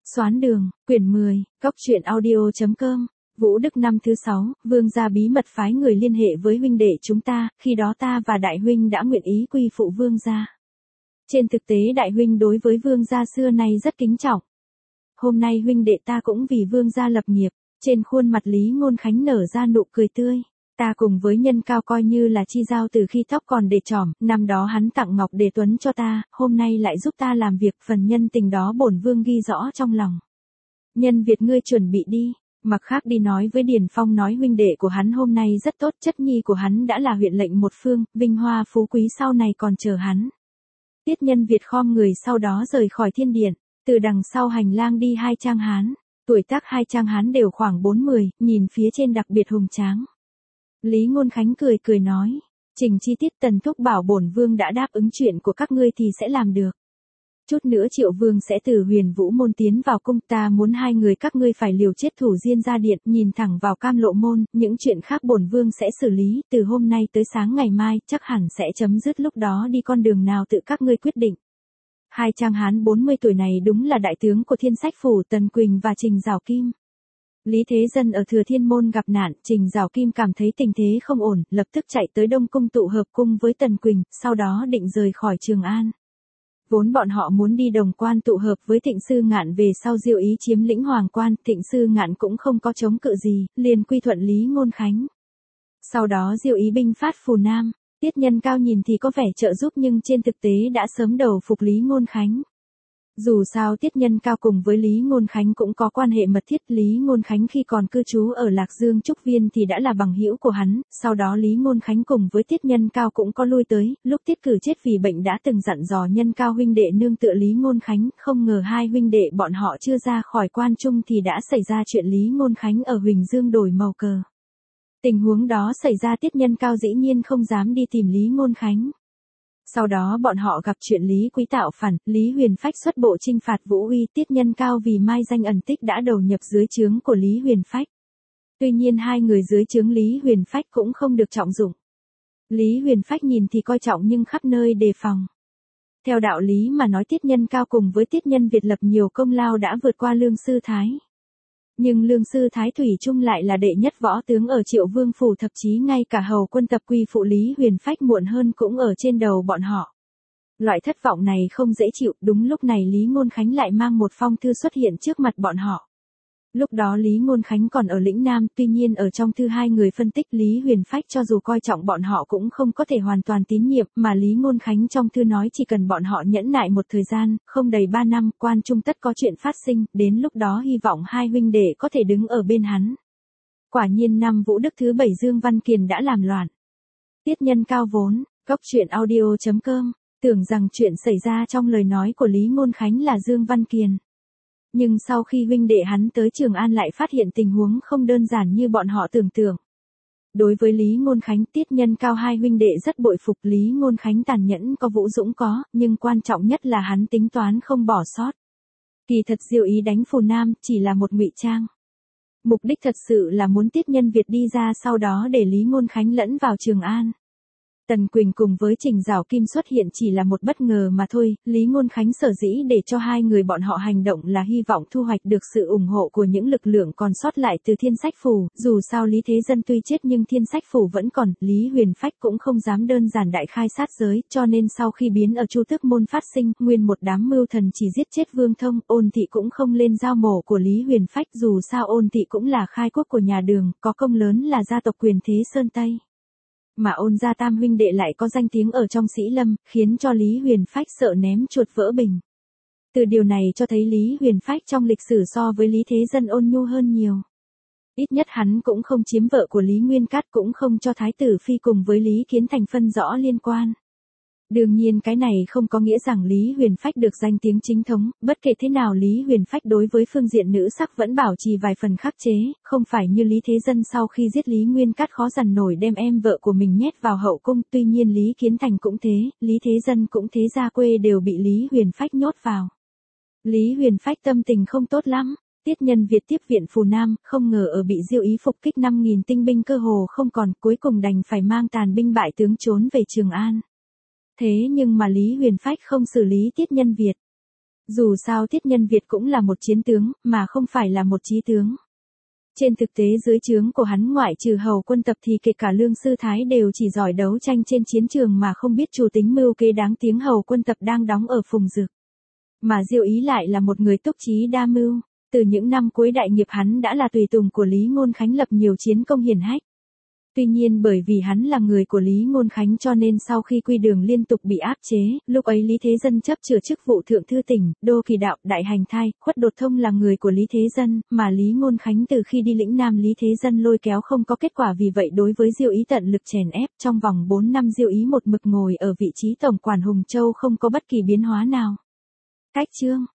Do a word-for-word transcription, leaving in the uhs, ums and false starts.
Xoán đường, quyển mười, góc truyện audio.com, Vũ Đức năm thứ sáu, Vương gia bí mật phái người liên hệ với huynh đệ chúng ta, khi đó ta và đại huynh đã nguyện ý quy phụ Vương gia. Trên thực tế đại huynh đối với Vương gia xưa nay rất kính trọng. Hôm nay huynh đệ ta cũng vì Vương gia lập nghiệp, trên khuôn mặt Lý Ngôn Khánh nở ra nụ cười tươi. Ta cùng với Nhân Cao coi như là chi giao từ khi tóc còn để trỏm, năm đó hắn tặng ngọc đề tuấn cho ta, hôm nay lại giúp ta làm việc, phần nhân tình đó bổn vương ghi rõ trong lòng. Nhân Việt ngươi chuẩn bị đi, mặc khác đi nói với Điền Phong nói huynh đệ của hắn hôm nay rất tốt, chất nhi của hắn đã là huyện lệnh một phương, vinh hoa phú quý sau này còn chờ hắn. Tiết Nhân Việt khom người sau đó rời khỏi thiên điện, từ đằng sau hành lang đi hai trang hán, tuổi tác hai trang hán đều khoảng bốn mươi, nhìn phía trên đặc biệt hùng tráng. Lý Ngôn Khánh cười cười nói, trình chi tiết Tần thúc bảo bổn vương đã đáp ứng chuyện của các ngươi thì sẽ làm được. Chút nữa Triệu vương sẽ từ Huyền Vũ môn tiến vào cung, ta muốn hai người các ngươi phải liều chết thủ Diên gia điện, nhìn thẳng vào Cam Lộ môn, những chuyện khác bổn vương sẽ xử lý, từ hôm nay tới sáng ngày mai, chắc hẳn sẽ chấm dứt, lúc đó đi con đường nào tự các ngươi quyết định. Hai trang hán bốn mươi tuổi này đúng là đại tướng của Thiên Sách phủ, Tần Quỳnh và Trình Giảo Kim. Lý Thế Dân ở Thừa Thiên môn gặp nạn, Trình Giảo Kim cảm thấy tình thế không ổn, lập tức chạy tới Đông cung tụ hợp cung với Tần Quỳnh, sau đó định rời khỏi Trường An. Vốn bọn họ muốn đi Đồng Quan tụ hợp với Thịnh Sư Ngạn, về sau Diệu Ý chiếm lĩnh Hoàng Quan, Thịnh Sư Ngạn cũng không có chống cự gì, liền quy thuận Lý Ngôn Khánh. Sau đó Diệu Ý binh phát Phù Nam, Tiết Nhân Cao nhìn thì có vẻ trợ giúp nhưng trên thực tế đã sớm đầu phục Lý Ngôn Khánh. Dù sao Tiết Nhân Cao cùng với Lý Ngôn Khánh cũng có quan hệ mật thiết, Lý Ngôn Khánh khi còn cư trú ở Lạc Dương Trúc Viên thì đã là bằng hữu của hắn, sau đó Lý Ngôn Khánh cùng với Tiết Nhân Cao cũng có lui tới, lúc Tiết Cử chết vì bệnh đã từng dặn dò Nhân Cao huynh đệ nương tựa Lý Ngôn Khánh, không ngờ hai huynh đệ bọn họ chưa ra khỏi quan trung thì đã xảy ra chuyện Lý Ngôn Khánh ở Huỳnh Dương đổi màu cờ. Tình huống đó xảy ra Tiết Nhân Cao dĩ nhiên không dám đi tìm Lý Ngôn Khánh. Sau đó bọn họ gặp chuyện Lý Quý tạo phản, Lý Huyền Phách xuất bộ chinh phạt Vũ Uy, Tiết Nhân Cao vì mai danh ẩn tích đã đầu nhập dưới trướng của Lý Huyền Phách. Tuy nhiên hai người dưới trướng Lý Huyền Phách cũng không được trọng dụng. Lý Huyền Phách nhìn thì coi trọng nhưng khắp nơi đề phòng. Theo đạo lý mà nói Tiết Nhân Cao cùng với Tiết Nhân Việt lập nhiều công lao đã vượt qua Lương Sư Thái. Nhưng Lương Sư Thái thủy chung lại là đệ nhất võ tướng ở Triệu Vương phủ, thậm chí ngay cả hầu quân tập quy phụ Lý Huyền Phách muộn hơn cũng ở trên đầu bọn họ. Loại thất vọng này không dễ chịu, đúng lúc này Lý Ngôn Khánh lại mang một phong thư xuất hiện trước mặt bọn họ. Lúc đó Lý Ngôn Khánh còn ở lĩnh Nam, tuy nhiên ở trong thư hai người phân tích Lý Huyền Phách cho dù coi trọng bọn họ cũng không có thể hoàn toàn tín nhiệm, mà Lý Ngôn Khánh trong thư nói chỉ cần bọn họ nhẫn nại một thời gian, không đầy ba năm, quan trung tất có chuyện phát sinh, đến lúc đó hy vọng hai huynh đệ có thể đứng ở bên hắn. Quả nhiên năm Vũ Đức thứ bảy Dương Văn Kiền đã làm loạn. Tiết Nhân Cao vốn, góc truyện audio.com, tưởng rằng chuyện xảy ra trong lời nói của Lý Ngôn Khánh là Dương Văn Kiền. Nhưng sau khi huynh đệ hắn tới Trường An lại phát hiện tình huống không đơn giản như bọn họ tưởng tượng. Đối với Lý Ngôn Khánh, Tiết Nhân Cao hai huynh đệ rất bội phục, Lý Ngôn Khánh tàn nhẫn có, Vũ Dũng có, nhưng quan trọng nhất là hắn tính toán không bỏ sót. Kỳ thật Diệu Ý đánh Phù Nam chỉ là một ngụy trang. Mục đích thật sự là muốn Tiết Nhân Việt đi ra, sau đó để Lý Ngôn Khánh lẫn vào Trường An. Tần Quỳnh cùng với Trình Giảo Kim xuất hiện chỉ là một bất ngờ mà thôi, Lý Ngôn Khánh sở dĩ để cho hai người bọn họ hành động là hy vọng thu hoạch được sự ủng hộ của những lực lượng còn sót lại từ Thiên Sách phủ, dù sao Lý Thế Dân tuy chết nhưng Thiên Sách phủ vẫn còn, Lý Huyền Phách cũng không dám đơn giản đại khai sát giới, cho nên sau khi biến ở Chu Tước môn phát sinh, nguyên một đám mưu thần chỉ giết chết Vương Thông, Ôn Thị cũng không lên giao mổ của Lý Huyền Phách, dù sao Ôn Thị cũng là khai quốc của nhà Đường, có công lớn là gia tộc quyền thế Sơn Tây. Mà Ôn gia tam huynh đệ lại có danh tiếng ở trong Sĩ Lâm, khiến cho Lý Huyền Phách sợ ném chuột vỡ bình. Từ điều này cho thấy Lý Huyền Phách trong lịch sử so với Lý Thế Dân ôn nhu hơn nhiều. Ít nhất hắn cũng không chiếm vợ của Lý Nguyên Cát, cũng không cho Thái tử Phi cùng với Lý Kiến Thành phân rõ liên quan. Đương nhiên cái này không có nghĩa rằng Lý Huyền Phách được danh tiếng chính thống, bất kể thế nào Lý Huyền Phách đối với phương diện nữ sắc vẫn bảo trì vài phần khắc chế, không phải như Lý Thế Dân sau khi giết Lý Nguyên Cát khó dằn nổi đem em vợ của mình nhét vào hậu cung, tuy nhiên Lý Kiến Thành cũng thế, Lý Thế Dân cũng thế, gia quê đều bị Lý Huyền Phách nhốt vào. Lý Huyền Phách tâm tình không tốt lắm. Tiết Nhân Việt tiếp viện Phù Nam, không ngờ ở bị Diệu Ý phục kích năm nghìn tinh binh cơ hồ không còn, cuối cùng đành phải mang tàn binh bại tướng trốn về Trường An. Thế nhưng mà Lý Huyền Phách không xử lý Tiết Nhân Việt. Dù sao Tiết Nhân Việt cũng là một chiến tướng, mà không phải là một chí tướng. Trên thực tế dưới trướng của hắn ngoại trừ hầu quân tập thì kể cả Lương Sư Thái đều chỉ giỏi đấu tranh trên chiến trường mà không biết chủ tính mưu kế đáng tiếng hầu quân tập đang đóng ở Phùng Dực. Mà Diêu Ý lại là một người túc trí đa mưu, từ những năm cuối đại nghiệp hắn đã là tùy tùng của Lý Ngôn Khánh lập nhiều chiến công hiển hách. Tuy nhiên bởi vì hắn là người của Lý Ngôn Khánh cho nên sau khi quy đường liên tục bị áp chế, lúc ấy Lý Thế Dân chấp chừa chức vụ thượng thư tỉnh, đô kỳ đạo, đại hành thai, Khuất Đột Thông là người của Lý Thế Dân, mà Lý Ngôn Khánh từ khi đi lĩnh Nam Lý Thế Dân lôi kéo không có kết quả, vì vậy đối với Diêu Ý tận lực chèn ép, trong vòng bốn năm Diêu Ý một mực ngồi ở vị trí tổng quản Hùng Châu không có bất kỳ biến hóa nào. Cách chương